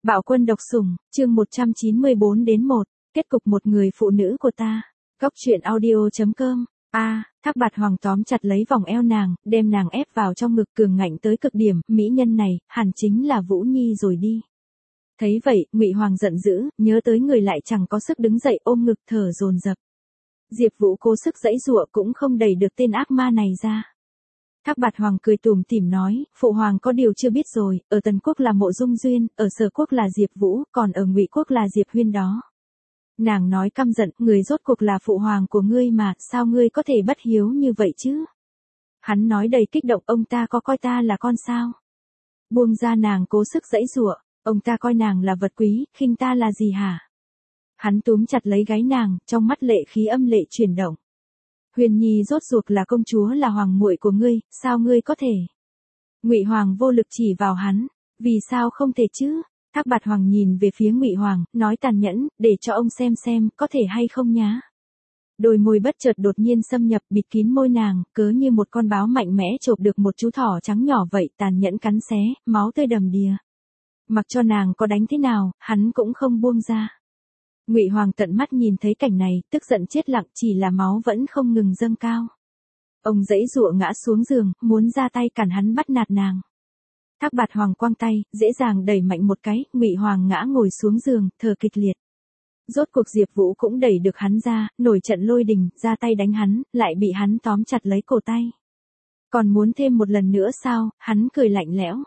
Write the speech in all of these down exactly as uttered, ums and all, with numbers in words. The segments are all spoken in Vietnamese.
Bạo quân độc sủng, chương một trăm chín mươi bốn đến một, kết cục một người phụ nữ của ta. Góc truyện audio.com. A, à, Thác Bạt Hoàng tóm chặt lấy vòng eo nàng, đem nàng ép vào trong ngực cường ngạnh tới cực điểm, mỹ nhân này, hẳn chính là Vũ Nhi rồi đi. Thấy vậy, Ngụy Hoàng giận dữ, nhớ tới người lại chẳng có sức đứng dậy ôm ngực thở dồn dập. Diệp Vũ cố sức giãy giụa cũng không đẩy được tên ác ma này ra. Thác Bạt Hoàng cười tủm tỉm nói, phụ hoàng có điều chưa biết rồi, ở Tần Quốc là Mộ Dung Duyên, ở Sở Quốc là Diệp Vũ, còn ở Ngụy Quốc là Diệp Huyên đó. Nàng nói căm giận, người rốt cuộc là phụ hoàng của ngươi mà, sao ngươi có thể bất hiếu như vậy chứ? Hắn nói đầy kích động, ông ta có coi ta là con sao? Buông ra nàng cố sức giãy giụa, ông ta coi nàng là vật quý, khinh ta là gì hả? Hắn túm chặt lấy gáy nàng, trong mắt lệ khí âm lệ chuyển động. Huyền Nhi rốt ruột là công chúa là hoàng muội của ngươi, sao ngươi có thể? Ngụy Hoàng vô lực chỉ vào hắn, vì sao không thể chứ? Thác Bạt Hoàng nhìn về phía Ngụy Hoàng, nói tàn nhẫn, để cho ông xem xem, có thể hay không nhá. Đôi môi bất chợt đột nhiên xâm nhập bịt kín môi nàng, cớ như một con báo mạnh mẽ chộp được một chú thỏ trắng nhỏ vậy, tàn nhẫn cắn xé, máu tươi đầm đìa. Mặc cho nàng có đánh thế nào, hắn cũng không buông ra. Ngụy Hoàng tận mắt nhìn thấy cảnh này, tức giận chết lặng, chỉ là máu vẫn không ngừng dâng cao. Ông giãy giụa ngã xuống giường, muốn ra tay cản hắn bắt nạt nàng. Thác Bạt Hoàng quăng tay, dễ dàng đẩy mạnh một cái, Ngụy Hoàng ngã ngồi xuống giường, thở kịch liệt. Rốt cuộc Diệp Vũ cũng đẩy được hắn ra, nổi trận lôi đình, ra tay đánh hắn, lại bị hắn tóm chặt lấy cổ tay. Còn muốn thêm một lần nữa sao? Hắn cười lạnh lẽo.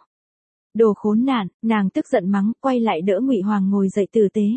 Đồ khốn nạn, nàng tức giận mắng, quay lại đỡ Ngụy Hoàng ngồi dậy tử tế.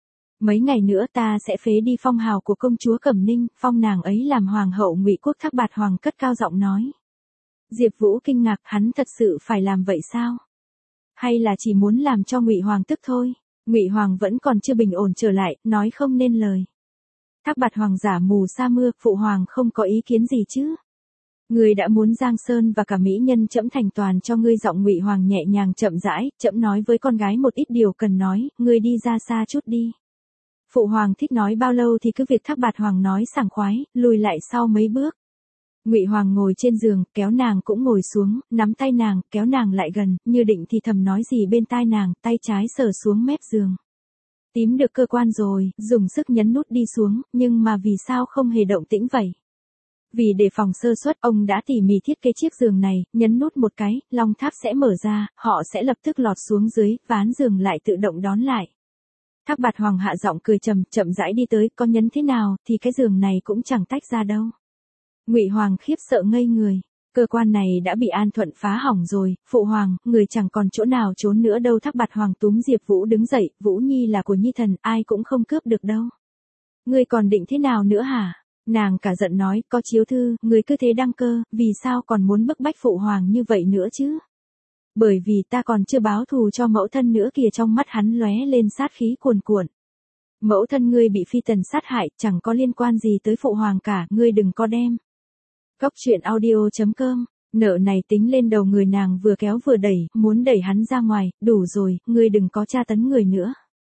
Mấy ngày nữa ta sẽ phế đi phong hào của công chúa Cẩm Ninh, phong nàng ấy làm hoàng hậu Ngụy Quốc. Thác Bạt Hoàng cất cao giọng nói. Diệp Vũ kinh ngạc, hắn thật sự phải làm vậy sao? Hay là chỉ muốn làm cho Ngụy Hoàng tức thôi? Ngụy Hoàng vẫn còn chưa bình ổn trở lại, nói không nên lời. Thác Bạt Hoàng giả mù sa mưa, phụ hoàng không có ý kiến gì chứ? Ngươi đã muốn Giang Sơn và cả mỹ nhân trẫm thành toàn cho ngươi. Giọng Ngụy Hoàng nhẹ nhàng chậm rãi, trẫm nói với con gái một ít điều cần nói, ngươi đi ra xa chút đi. Phụ hoàng thích nói bao lâu thì cứ việc. Thác Bạt Hoàng nói sảng khoái, lùi lại sau mấy bước. Ngụy Hoàng ngồi trên giường, kéo nàng cũng ngồi xuống, nắm tay nàng, kéo nàng lại gần, như định thì thầm nói gì bên tai nàng, tay trái sờ xuống mép giường. Tím được cơ quan rồi, dùng sức nhấn nút đi xuống, nhưng mà vì sao không hề động tĩnh vậy? Vì đề phòng sơ suất, ông đã tỉ mỉ thiết kế chiếc giường này, nhấn nút một cái, long tháp sẽ mở ra, họ sẽ lập tức lọt xuống dưới, ván giường lại tự động đón lại. Thác Bạt Hoàng hạ giọng cười trầm, chậm rãi đi tới, có nhấn thế nào, thì cái giường này cũng chẳng tách ra đâu. Ngụy Hoàng khiếp sợ ngây người, cơ quan này đã bị An Thuận phá hỏng rồi, phụ hoàng, người chẳng còn chỗ nào trốn nữa đâu. Thác Bạt Hoàng túm Diệp Vũ đứng dậy, Vũ Nhi là của Nhi thần, ai cũng không cướp được đâu. Ngươi còn định thế nào nữa hả? Nàng cả giận nói, có chiếu thư, ngươi cứ thế đăng cơ, vì sao còn muốn bức bách phụ hoàng như vậy nữa chứ? Bởi vì ta còn chưa báo thù cho mẫu thân nữa kìa. Trong mắt hắn lóe lên sát khí cuồn cuộn. Mẫu thân ngươi bị phi tần sát hại, chẳng có liên quan gì tới phụ hoàng cả, ngươi đừng có đem. Góc truyện audio.com, nợ này tính lên đầu người. Nàng vừa kéo vừa đẩy, muốn đẩy hắn ra ngoài, đủ rồi, ngươi đừng có tra tấn người nữa.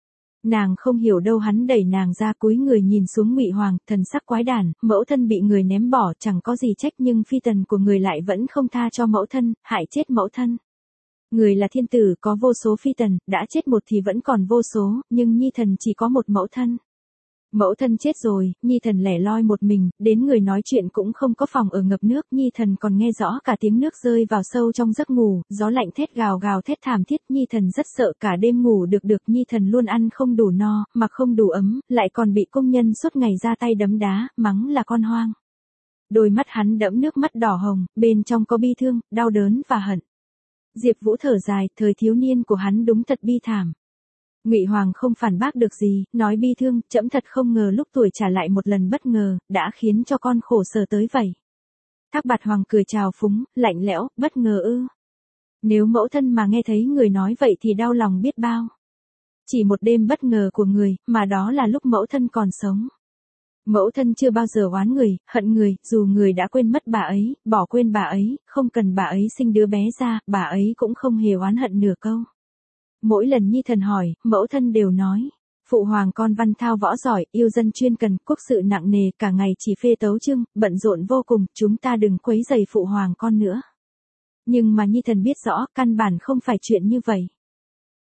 Nàng không hiểu đâu, hắn đẩy nàng ra, cúi người nhìn xuống Ngụy Hoàng, thần sắc quái đản, mẫu thân bị người ném bỏ, chẳng có gì trách, nhưng phi tần của người lại vẫn không tha cho mẫu thân, hại chết mẫu thân. Người là thiên tử, có vô số phi tần, đã chết một thì vẫn còn vô số, nhưng Nhi thần chỉ có một mẫu thân. Mẫu thân chết rồi, Nhi thần lẻ loi một mình, đến người nói chuyện cũng không có, phòng ở ngập nước, Nhi thần còn nghe rõ cả tiếng nước rơi vào sâu trong giấc ngủ, gió lạnh thét gào gào thét thảm thiết. Nhi thần rất sợ, cả đêm ngủ được được. Nhi thần luôn ăn không đủ no, mặc không đủ ấm, lại còn bị công nhân suốt ngày ra tay đấm đá, mắng là con hoang. Đôi mắt hắn đẫm nước mắt đỏ hồng, bên trong có bi thương, đau đớn và hận. Diệp Vũ thở dài, thời thiếu niên của hắn đúng thật bi thảm. Ngụy Hoàng không phản bác được gì, nói bi thương, trẫm thật không ngờ lúc tuổi trả lại một lần bất ngờ, đã khiến cho con khổ sở tới vậy. Thác Bạt Hoàng cười trào phúng, lạnh lẽo, bất ngờ ư? Nếu mẫu thân mà nghe thấy người nói vậy thì đau lòng biết bao. Chỉ một đêm bất ngờ của người, mà đó là lúc mẫu thân còn sống. Mẫu thân chưa bao giờ oán người, hận người, dù người đã quên mất bà ấy, bỏ quên bà ấy, không cần bà ấy sinh đứa bé ra, bà ấy cũng không hề oán hận nửa câu. Mỗi lần Nhi thần hỏi, mẫu thân đều nói, phụ hoàng con văn thao võ giỏi, yêu dân chuyên cần, quốc sự nặng nề, cả ngày chỉ phê tấu chương, bận rộn vô cùng, chúng ta đừng quấy rầy phụ hoàng con nữa. Nhưng mà Nhi thần biết rõ, căn bản không phải chuyện như vậy.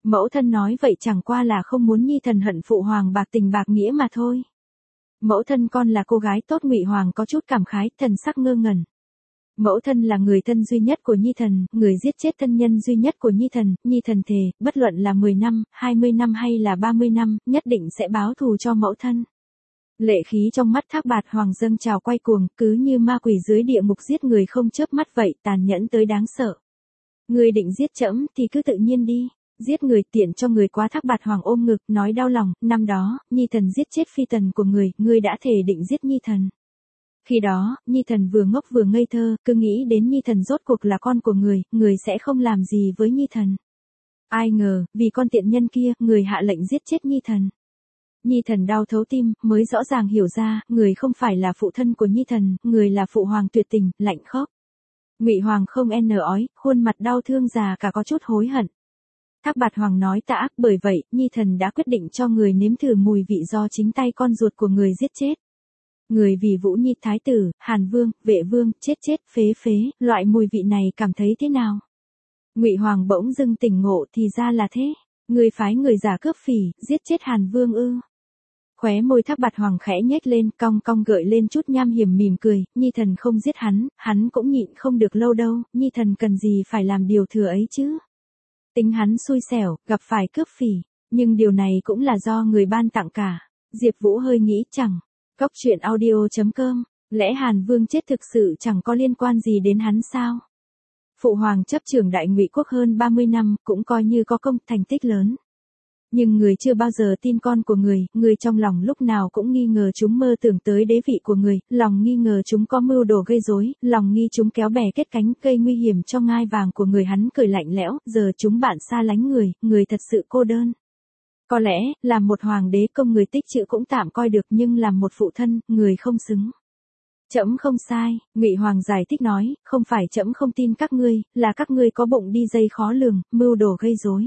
Mẫu thân nói vậy chẳng qua là không muốn Nhi thần hận phụ hoàng bạc tình bạc nghĩa mà thôi. Mẫu thân con là cô gái tốt. Ngụy Hoàng có chút cảm khái, thần sắc ngơ ngẩn. Mẫu thân là người thân duy nhất của Nhi thần, người giết chết thân nhân duy nhất của Nhi thần, Nhi thần thề, bất luận là mười năm, hai mươi năm hay là ba mươi năm, nhất định sẽ báo thù cho mẫu thân. Lệ khí trong mắt Thác Bạt Hoàng dâng trào quay cuồng, cứ như ma quỷ dưới địa ngục giết người không chớp mắt vậy, tàn nhẫn tới đáng sợ. Người định giết trẫm thì cứ tự nhiên đi, giết người tiện cho người quá. Thác Bạt Hoàng ôm ngực, nói đau lòng, năm đó, Nhi thần giết chết phi tần của người, ngươi đã thề định giết Nhi thần. Khi đó, Nhi thần vừa ngốc vừa ngây thơ, cứ nghĩ đến Nhi thần rốt cuộc là con của người, người sẽ không làm gì với Nhi thần. Ai ngờ, vì con tiện nhân kia, người hạ lệnh giết chết Nhi thần. Nhi thần đau thấu tim, mới rõ ràng hiểu ra, người không phải là phụ thân của Nhi thần, người là phụ hoàng tuyệt tình, lạnh khóc. Ngụy Hoàng không en ói, khuôn mặt đau thương già cả có chút hối hận. Thác Bạt Hoàng nói tạ ác, bởi vậy, Nhi thần đã quyết định cho người nếm thử mùi vị do chính tay con ruột của người giết chết. Người vì Vũ Nhi thái tử, Hàn Vương, Vệ Vương, chết chết, phế phế, loại mùi vị này cảm thấy thế nào? Ngụy Hoàng bỗng dưng tỉnh ngộ, thì ra là thế. Người phái người giả cướp phỉ, giết chết Hàn Vương ư? Khóe môi Thác Bạt Hoàng khẽ nhếch lên, cong cong gợi lên chút nham hiểm mỉm cười, Nhi thần không giết hắn, hắn cũng nhịn không được lâu đâu, Nhi thần cần gì phải làm điều thừa ấy chứ? Tính hắn xui xẻo, gặp phải cướp phỉ, nhưng điều này cũng là do người ban tặng cả. Diệp Vũ hơi nghĩ, chẳng. Cóc truyện audio chấm com, lẽ Hàn Vương chết thực sự chẳng có liên quan gì đến hắn sao? Phụ hoàng chấp trưởng Đại Ngụy quốc hơn ba mươi năm, cũng coi như có công thành tích lớn. Nhưng người chưa bao giờ tin con của người, người trong lòng lúc nào cũng nghi ngờ chúng mơ tưởng tới đế vị của người, lòng nghi ngờ chúng có mưu đồ gây rối, lòng nghi chúng kéo bè kết cánh gây nguy hiểm cho ngai vàng của người. Hắn cười lạnh lẽo, giờ chúng bạn xa lánh người, người thật sự cô đơn. Có lẽ, làm một hoàng đế công người tích chữ cũng tạm coi được, nhưng làm một phụ thân, người không xứng. Trẫm không sai, Ngụy Hoàng giải thích nói, không phải trẫm không tin các ngươi, là các ngươi có bụng đi dây khó lường, mưu đồ gây rối.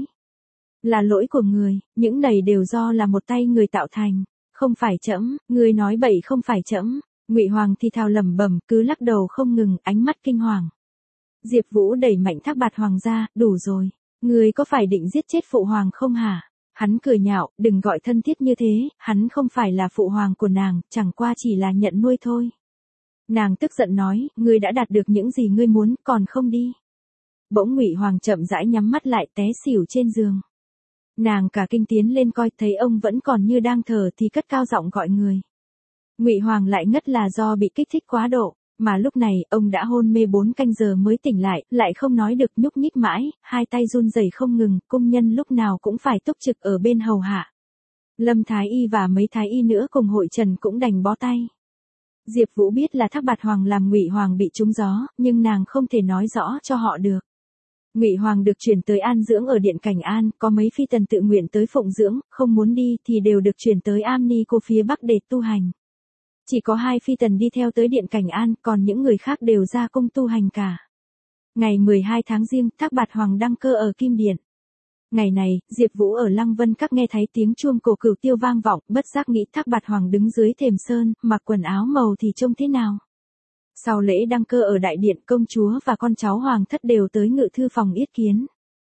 Là lỗi của người, những này đều do là một tay người tạo thành, không phải trẫm, người nói bậy không phải trẫm. Ngụy Hoàng thì thào lẩm bẩm, cứ lắc đầu không ngừng, ánh mắt kinh hoàng. Diệp Vũ đẩy mạnh Thác Bạt Hoàng ra, đủ rồi, người có phải định giết chết phụ hoàng không hả? Hắn cười nhạo, đừng gọi thân thiết như thế, hắn không phải là phụ hoàng của nàng, chẳng qua chỉ là nhận nuôi thôi. Nàng tức giận nói, ngươi đã đạt được những gì ngươi muốn, còn không đi. Bỗng Ngụy Hoàng chậm rãi nhắm mắt lại, té xỉu trên giường. Nàng cả kinh tiến lên coi, thấy ông vẫn còn như đang thở thì cất cao giọng gọi người. Ngụy Hoàng lại ngất là do bị kích thích quá độ, mà lúc này ông đã hôn mê bốn canh giờ mới tỉnh lại, lại không nói được, nhúc nhích mãi, hai tay run rẩy không ngừng, cung nhân lúc nào cũng phải túc trực ở bên hầu hạ. Lâm Thái Y và mấy thái y nữa cùng hội trần cũng đành bó tay. Diệp Vũ biết là Thác Bạt Hoàng làm Ngụy Hoàng bị trúng gió, nhưng nàng không thể nói rõ cho họ được. Ngụy Hoàng được chuyển tới an dưỡng ở Điện Cảnh An, có mấy phi tần tự nguyện tới phụng dưỡng, không muốn đi thì đều được chuyển tới Am-ni cô phía Bắc để tu hành. Chỉ có hai phi tần đi theo tới Điện Cảnh An, còn những người khác đều ra cung tu hành cả. Ngày mười hai tháng Giêng, Thác Bạt Hoàng đăng cơ ở Kim Điện. Ngày này, Diệp Vũ ở Lăng Vân Các nghe thấy tiếng chuông cổ cửu tiêu vang vọng, bất giác nghĩ Thác Bạt Hoàng đứng dưới thềm sơn, mặc quần áo màu thì trông thế nào. Sau lễ đăng cơ ở đại điện, công chúa và con cháu hoàng thất đều tới ngự thư phòng yết kiến.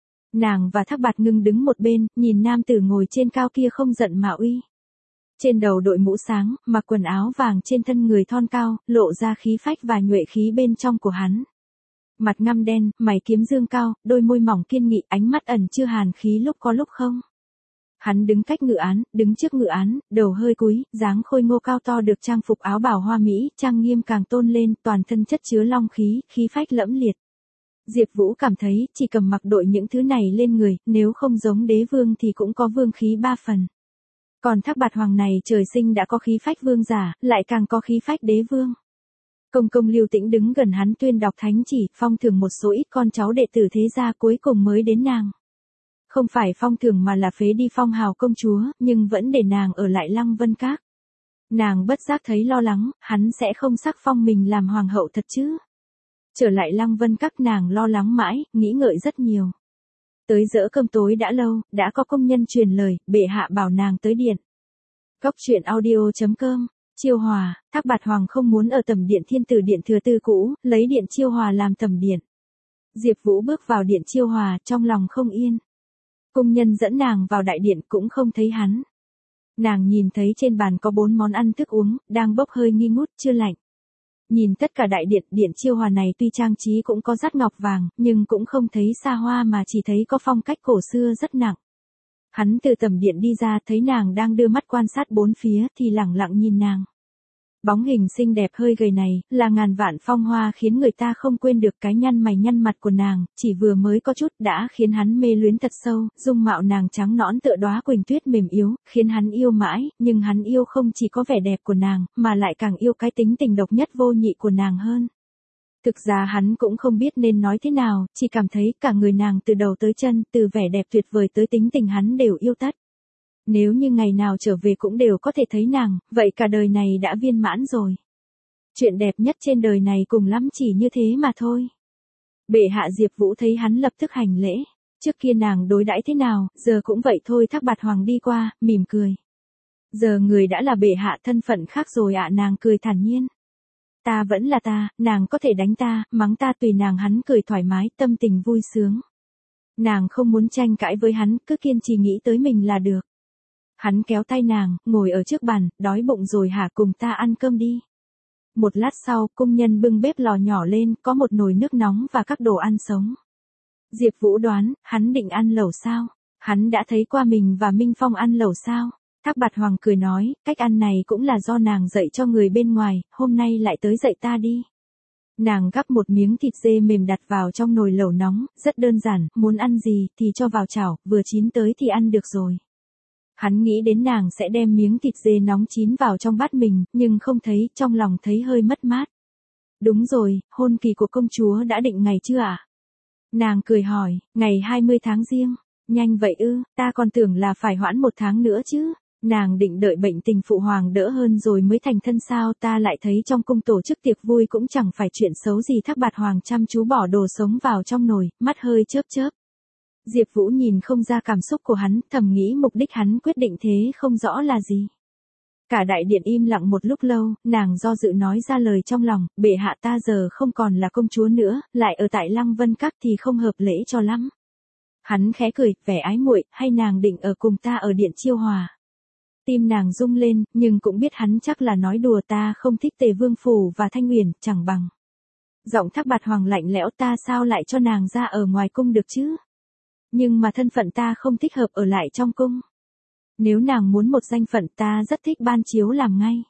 Nàng và Thác Bạt Ngưng đứng một bên, nhìn nam tử ngồi trên cao kia không giận mà uy. Trên đầu đội mũ sáng, mặc quần áo vàng, trên thân người thon cao, lộ ra khí phách và nhuệ khí bên trong của hắn. Mặt ngăm đen, mày kiếm dương cao, đôi môi mỏng kiên nghị, ánh mắt ẩn chứa hàn khí lúc có lúc không. Hắn đứng cách ngự án, đứng trước ngự án, đầu hơi cúi, dáng khôi ngô cao to, được trang phục áo bào hoa mỹ, trang nghiêm càng tôn lên, toàn thân chất chứa long khí, khí phách lẫm liệt. Diệp Vũ cảm thấy, chỉ cầm mặc đội những thứ này lên người, nếu không giống đế vương thì cũng có vương khí ba phần. Còn Thác Bạt Hoàng này trời sinh đã có khí phách vương giả, lại càng có khí phách đế vương. Công công Lưu Tĩnh đứng gần hắn tuyên đọc thánh chỉ, phong thưởng một số ít con cháu đệ tử thế gia, cuối cùng mới đến nàng. Không phải phong thưởng mà là phế đi phong hào công chúa, nhưng vẫn để nàng ở lại Lăng Vân Các. Nàng bất giác thấy lo lắng, hắn sẽ không sắc phong mình làm hoàng hậu thật chứ. Trở lại Lăng Vân Các, nàng lo lắng mãi, nghĩ ngợi rất nhiều. Tới dỡ cơm tối đã lâu, đã có công nhân truyền lời, bệ hạ bảo nàng tới điện. Cóc truyện audio chấm com, Chiêu Hòa, Thác Bạt Hoàng không muốn ở tẩm điện Thiên Tử Điện Thừa Tư cũ, lấy điện Chiêu Hòa làm tẩm điện. Diệp Vũ bước vào điện Chiêu Hòa, trong lòng không yên. Cung nhân dẫn nàng vào đại điện cũng không thấy hắn. Nàng nhìn thấy trên bàn có bốn món ăn thức uống, đang bốc hơi nghi ngút chưa lạnh. Nhìn tất cả đại điện, điện chiêu hòa này tuy trang trí cũng có dát ngọc vàng, nhưng cũng không thấy xa hoa mà chỉ thấy có phong cách cổ xưa rất nặng. Hắn từ tầm điện đi ra thấy nàng đang đưa mắt quan sát bốn phía thì lẳng lặng nhìn nàng. Bóng hình xinh đẹp hơi gầy này, là ngàn vạn phong hoa khiến người ta không quên được cái nhăn mày nhăn mặt của nàng, chỉ vừa mới có chút đã khiến hắn mê luyến thật sâu, dung mạo nàng trắng nõn tựa đóa quỳnh tuyết mềm yếu, khiến hắn yêu mãi, nhưng hắn yêu không chỉ có vẻ đẹp của nàng, mà lại càng yêu cái tính tình độc nhất vô nhị của nàng hơn. Thực ra hắn cũng không biết nên nói thế nào, chỉ cảm thấy cả người nàng từ đầu tới chân, từ vẻ đẹp tuyệt vời tới tính tình hắn đều yêu tất. Nếu như ngày nào trở về cũng đều có thể thấy nàng, vậy cả đời này đã viên mãn rồi. Chuyện đẹp nhất trên đời này cùng lắm chỉ như thế mà thôi. Bệ hạ Diệp Vũ thấy hắn lập tức hành lễ. Trước kia nàng đối đãi thế nào, giờ cũng vậy thôi. Thác Bạt Hoàng đi qua, mỉm cười. Giờ người đã là bệ hạ, thân phận khác rồi ạ. Nàng cười thản nhiên. Ta vẫn là ta, nàng có thể đánh ta, mắng ta tùy nàng. Hắn cười thoải mái, tâm tình vui sướng. Nàng không muốn tranh cãi với hắn, cứ kiên trì nghĩ tới mình là được. Hắn kéo tay nàng, ngồi ở trước bàn, đói bụng rồi hả, cùng ta ăn cơm đi. Một lát sau, cung nhân bưng bếp lò nhỏ lên, có một nồi nước nóng và các đồ ăn sống. Diệp Vũ đoán, hắn định ăn lẩu sao? Hắn đã thấy qua mình và Minh Phong ăn lẩu sao? Thác Bạt Hoàng cười nói, cách ăn này cũng là do nàng dạy cho người bên ngoài, hôm nay lại tới dạy ta đi. Nàng gắp một miếng thịt dê mềm đặt vào trong nồi lẩu nóng, rất đơn giản, muốn ăn gì thì cho vào chảo, vừa chín tới thì ăn được rồi. Hắn nghĩ đến nàng sẽ đem miếng thịt dê nóng chín vào trong bát mình, nhưng không thấy, trong lòng thấy hơi mất mát. Đúng rồi, hôn kỳ của công chúa đã định ngày chưa ạ? À? Nàng cười hỏi, ngày hai mươi tháng Giêng, nhanh vậy ư, ta còn tưởng là phải hoãn một tháng nữa chứ. Nàng định đợi bệnh tình phụ hoàng đỡ hơn rồi mới thành thân sao, ta lại thấy trong cung tổ chức tiệc vui cũng chẳng phải chuyện xấu gì. Thác Bạt Hoàng chăm chú bỏ đồ sống vào trong nồi, mắt hơi chớp chớp. Diệp Vũ nhìn không ra cảm xúc của hắn, thầm nghĩ mục đích hắn quyết định thế không rõ là gì. Cả đại điện im lặng một lúc lâu, nàng do dự nói ra lời trong lòng, bệ hạ ta giờ không còn là công chúa nữa, lại ở tại Lăng Vân Các thì không hợp lễ cho lắm. Hắn khẽ cười, vẻ ái muội, hay nàng định ở cùng ta ở điện Chiêu Hòa. Tim nàng rung lên, nhưng cũng biết hắn chắc là nói đùa, ta không thích Tề Vương Phủ và Thanh Uyển, chẳng bằng. Giọng Thác Bạt Hoàng lạnh lẽo, ta sao lại cho nàng ra ở ngoài cung được chứ? Nhưng mà thân phận ta không thích hợp ở lại trong cung. Nếu nàng muốn một danh phận ta rất thích ban chiếu làm ngay.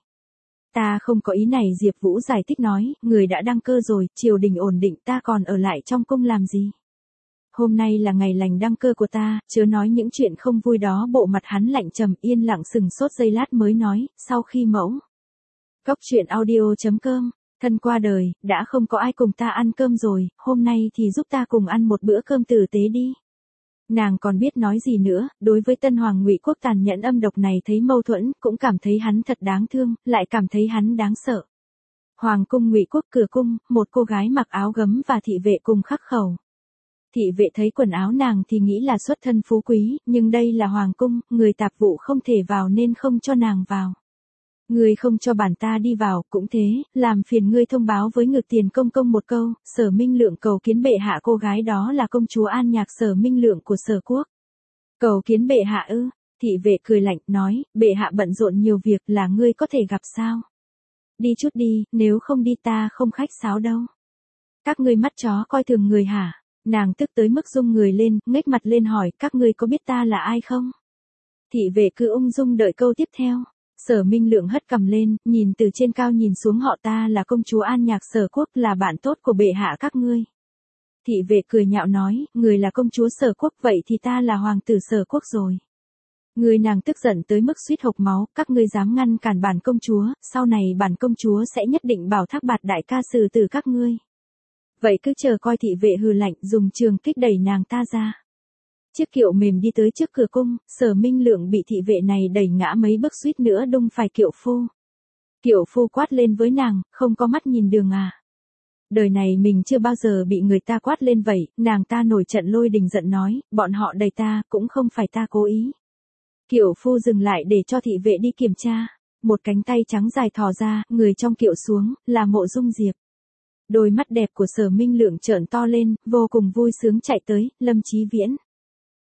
Ta không có ý này, Diệp Vũ giải thích nói, người đã đăng cơ rồi, triều đình ổn định, ta còn ở lại trong cung làm gì? Hôm nay là ngày lành đăng cơ của ta, chớ nói những chuyện không vui đó. Bộ mặt hắn lạnh trầm, yên lặng sừng sốt giây lát mới nói, sau khi mẫu. Cốc truyện audio chấm com, thân qua đời, đã không có ai cùng ta ăn cơm rồi, hôm nay thì giúp ta cùng ăn một bữa cơm tử tế đi. Nàng còn biết nói gì nữa, đối với tân hoàng Ngụy Quốc tàn nhẫn âm độc này thấy mâu thuẫn, cũng cảm thấy hắn thật đáng thương, lại cảm thấy hắn đáng sợ. Hoàng cung Ngụy Quốc cửa cung, một cô gái mặc áo gấm và thị vệ cùng khắc khẩu. Thị vệ thấy quần áo nàng thì nghĩ là xuất thân phú quý, nhưng đây là hoàng cung, người tạp vụ không thể vào nên không cho nàng vào. Ngươi không cho bản ta đi vào, cũng thế, làm phiền ngươi thông báo với Ngự Tiền công công một câu, Sở Minh Lượng cầu kiến bệ hạ. Cô gái đó là công chúa An Nhạc Sở Minh Lượng của Sở Quốc. Cầu kiến bệ hạ ư? Thị vệ cười lạnh, nói, bệ hạ bận rộn nhiều việc, là ngươi có thể gặp sao? Đi chút đi, nếu không đi ta không khách sáo đâu. Các ngươi mắt chó coi thường người hả? Nàng tức tới mức rung người lên, ngếch mặt lên hỏi, các ngươi có biết ta là ai không? Thị vệ cứ ung dung đợi câu tiếp theo. Sở Minh Lượng hất cằm lên, nhìn từ trên cao nhìn xuống, họ ta là công chúa An Nhạc Sở Quốc, là bạn tốt của bệ hạ các ngươi. Thị vệ cười nhạo nói, người là công chúa Sở Quốc, vậy thì ta là hoàng tử Sở Quốc rồi. Người nàng tức giận tới mức suýt hộc máu, các ngươi dám ngăn cản bản công chúa, sau này bản công chúa sẽ nhất định bảo Thác Bạt đại ca xử tử các ngươi. Vậy cứ chờ coi. Thị vệ hừ lạnh, dùng trường kích đẩy nàng ta ra. Chiếc kiệu mềm đi tới trước cửa cung, Sở Minh Lượng bị thị vệ này đẩy ngã mấy bước suýt nữa đụng phải kiệu phu. Kiệu phu quát lên với nàng, không có mắt nhìn đường à? Đời này mình chưa bao giờ bị người ta quát lên vậy. Nàng ta nổi trận lôi đình giận nói, bọn họ đẩy ta, cũng không phải ta cố ý. Kiệu phu dừng lại để cho thị vệ đi kiểm tra. Một cánh tay trắng dài thò ra, người trong kiệu xuống, là Mộ Dung Diệp. Đôi mắt đẹp của Sở Minh Lượng trợn to lên, vô cùng vui sướng chạy tới, Lâm Chí Viễn.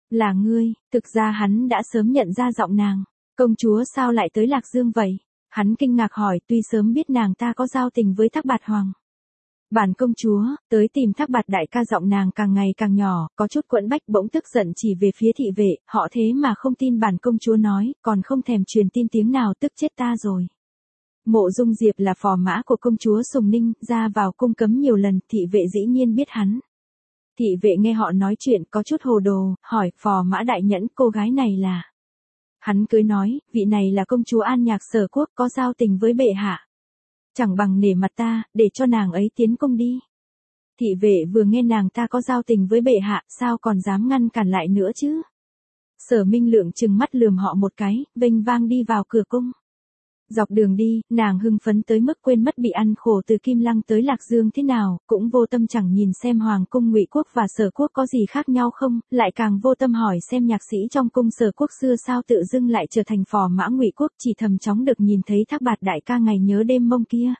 Là ngươi, thực ra hắn đã sớm nhận ra giọng nàng. Công chúa sao lại tới Lạc Dương vậy? Hắn kinh ngạc hỏi, tuy sớm biết nàng ta có giao tình với Thác Bạt Hoàng. Bản công chúa, tới tìm Thác Bạt đại ca, giọng nàng càng ngày càng nhỏ, có chút quẫn bách, bỗng tức giận chỉ về phía thị vệ, họ thế mà không tin bản công chúa nói, còn không thèm truyền tin tiếng nào, tức chết ta rồi. Mộ Dung Diệp là phò mã của công chúa Sùng Ninh, ra vào cung cấm nhiều lần, thị vệ dĩ nhiên biết hắn. Thị vệ nghe họ nói chuyện có chút hồ đồ, hỏi, phò mã đại nhẫn, cô gái này là... Hắn cười nói, vị này là công chúa An Nhạc Sở Quốc, có giao tình với bệ hạ. Chẳng bằng nể mặt ta, để cho nàng ấy tiến cung đi. Thị vệ vừa nghe nàng ta có giao tình với bệ hạ, sao còn dám ngăn cản lại nữa chứ? Sở Minh Lượng trừng mắt lườm họ một cái, vênh vang đi vào cửa cung. Dọc đường đi, nàng hưng phấn tới mức quên mất bị ăn khổ từ Kim Lăng tới Lạc Dương thế nào, cũng vô tâm chẳng nhìn xem hoàng cung Ngụy Quốc và Sở Quốc có gì khác nhau không, lại càng vô tâm hỏi xem nhạc sĩ trong cung Sở Quốc xưa sao tự dưng lại trở thành phò mã Ngụy Quốc, chỉ thầm chóng được nhìn thấy Thác Bạt đại ca ngày nhớ đêm mông kia.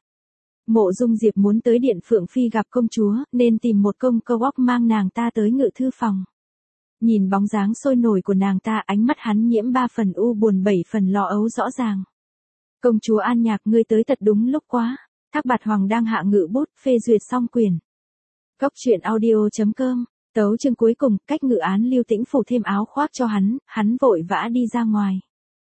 Mộ Dung Diệp muốn tới Điện Phượng Phi gặp công chúa, nên tìm một công cơ wok mang nàng ta tới ngự thư phòng. Nhìn bóng dáng sôi nổi của nàng ta, ánh mắt hắn nhiễm ba phần u buồn bảy phần lo âu rõ ràng. Công chúa An Nhạc, ngươi tới thật đúng lúc quá. Thác Bạt Hoàng đang hạ ngự bút, phê duyệt xong quyền. Góc truyện audio chấm com, tấu chương cuối cùng, cách ngự án Lưu Tĩnh phủ thêm áo khoác cho hắn, hắn vội vã đi ra ngoài.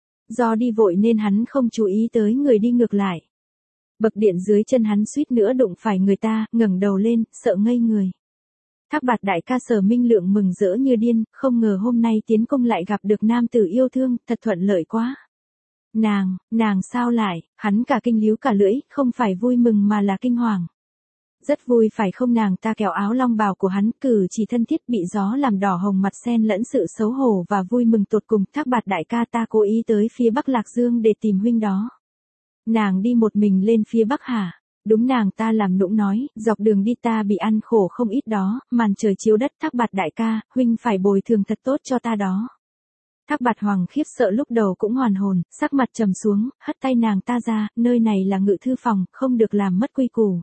Do đi vội nên hắn không chú ý tới người đi ngược lại. Bậc điện dưới chân hắn suýt nữa đụng phải người ta, ngẩng đầu lên, sợ ngây người. Thác Bạt đại ca Sở Minh Lượng mừng rỡ như điên, không ngờ hôm nay tiến cung lại gặp được nam tử yêu thương, thật thuận lợi quá. Nàng, nàng sao lại, hắn cả kinh líu cả lưỡi, không phải vui mừng mà là kinh hoàng. Rất vui phải không? Nàng ta kéo áo long bào của hắn, cử chỉ thân thiết bị gió làm đỏ hồng mặt xen lẫn sự xấu hổ và vui mừng tột cùng. Thác Bạt đại ca, ta cố ý tới phía Bắc Lạc Dương để tìm huynh đó. Nàng đi một mình lên phía Bắc hả? Đúng, nàng ta làm nũng nói, dọc đường đi ta bị ăn khổ không ít đó, màn trời chiếu đất. Thác Bạt đại ca, huynh phải bồi thường thật tốt cho ta đó. Thác Bạt Hoàng khiếp sợ lúc đầu cũng hoàn hồn, sắc mặt trầm xuống, hất tay nàng ta ra, nơi này là ngự thư phòng, không được làm mất quy củ.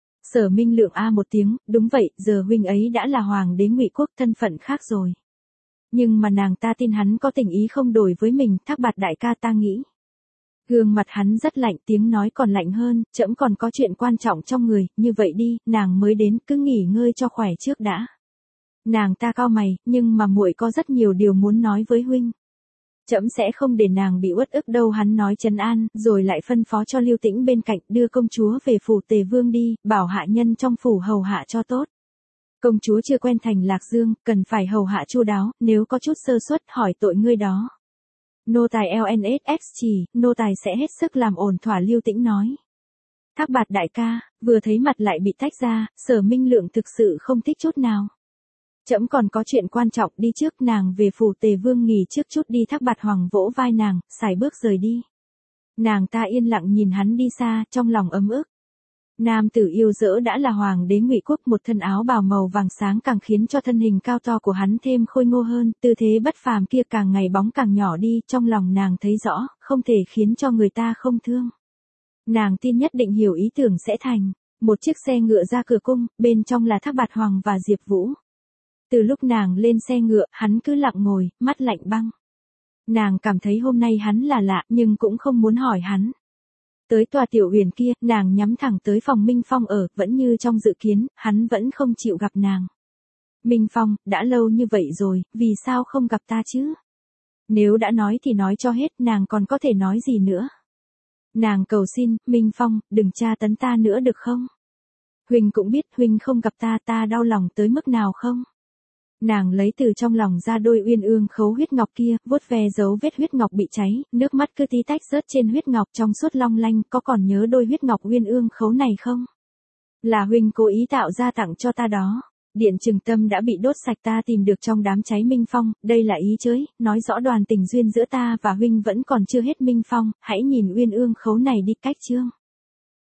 Sở Minh Lượng a một tiếng, đúng vậy, giờ huynh ấy đã là hoàng đế Ngụy Quốc, thân phận khác rồi. Nhưng mà nàng ta tin hắn có tình ý không đổi với mình. Thác Bạt đại ca, ta nghĩ. Gương mặt hắn rất lạnh, tiếng nói còn lạnh hơn, trẫm còn có chuyện quan trọng trong người, như vậy đi, nàng mới đến, cứ nghỉ ngơi cho khỏe trước đã. Nàng ta cau mày, nhưng mà muội có rất nhiều điều muốn nói với huynh. Trẫm sẽ không để nàng bị uất ức đâu, hắn nói trấn an, rồi lại phân phó cho Lưu Tĩnh bên cạnh, đưa công chúa về phủ Tề Vương đi, bảo hạ nhân trong phủ hầu hạ cho tốt. Công chúa chưa quen thành Lạc Dương, cần phải hầu hạ chu đáo, nếu có chút sơ suất hỏi tội ngươi đó. Nô tài lờ en ét ích chỉ, nô tài sẽ hết sức làm ổn thỏa, Lưu Tĩnh nói. Thác Bạt đại ca, vừa thấy mặt lại bị tách ra, Sở Minh Lượng thực sự không thích chút nào. Trẫm còn có chuyện quan trọng, đi trước. Nàng về phủ Tề Vương nghỉ trước chút đi. Thác Bạt Hoàng vỗ vai nàng, sải bước rời đi. Nàng ta yên lặng nhìn hắn đi xa, trong lòng ấm ức. Nam tử yêu dỡ đã là hoàng đế Ngụy Quốc, một thân áo bào màu vàng sáng càng khiến cho thân hình cao to của hắn thêm khôi ngô hơn, tư thế bất phàm kia càng ngày bóng càng nhỏ đi, trong lòng nàng thấy rõ, không thể khiến cho người ta không thương. Nàng tin nhất định hiểu ý tưởng sẽ thành. Một chiếc xe ngựa ra cửa cung, bên trong là Thác Bạt Hoàng và Diệp Vũ. Từ lúc nàng lên xe ngựa, hắn cứ lặng ngồi, mắt lạnh băng. Nàng cảm thấy hôm nay hắn là lạ, nhưng cũng không muốn hỏi hắn. Tới tòa tiểu huyền kia, nàng nhắm thẳng tới phòng Minh Phong ở, vẫn như trong dự kiến, hắn vẫn không chịu gặp nàng. Minh Phong, đã lâu như vậy rồi, vì sao không gặp ta chứ? Nếu đã nói thì nói cho hết, nàng còn có thể nói gì nữa? Nàng cầu xin, Minh Phong, đừng tra tấn ta nữa được không? Huynh cũng biết huynh không gặp ta, ta đau lòng tới mức nào không? Nàng lấy từ trong lòng ra đôi uyên ương khấu huyết ngọc kia, vuốt ve dấu vết huyết ngọc bị cháy, nước mắt cứ tí tách rớt trên huyết ngọc trong suốt long lanh, có còn nhớ đôi huyết ngọc uyên ương khấu này không? Là huynh cố ý tạo ra tặng cho ta đó. Điện Trừng Tâm đã bị đốt sạch, ta tìm được trong đám cháy Minh Phong, đây là ý chới, nói rõ đoàn tình duyên giữa ta và huynh vẫn còn chưa hết. Minh Phong, hãy nhìn uyên ương khấu này đi. Cách chương.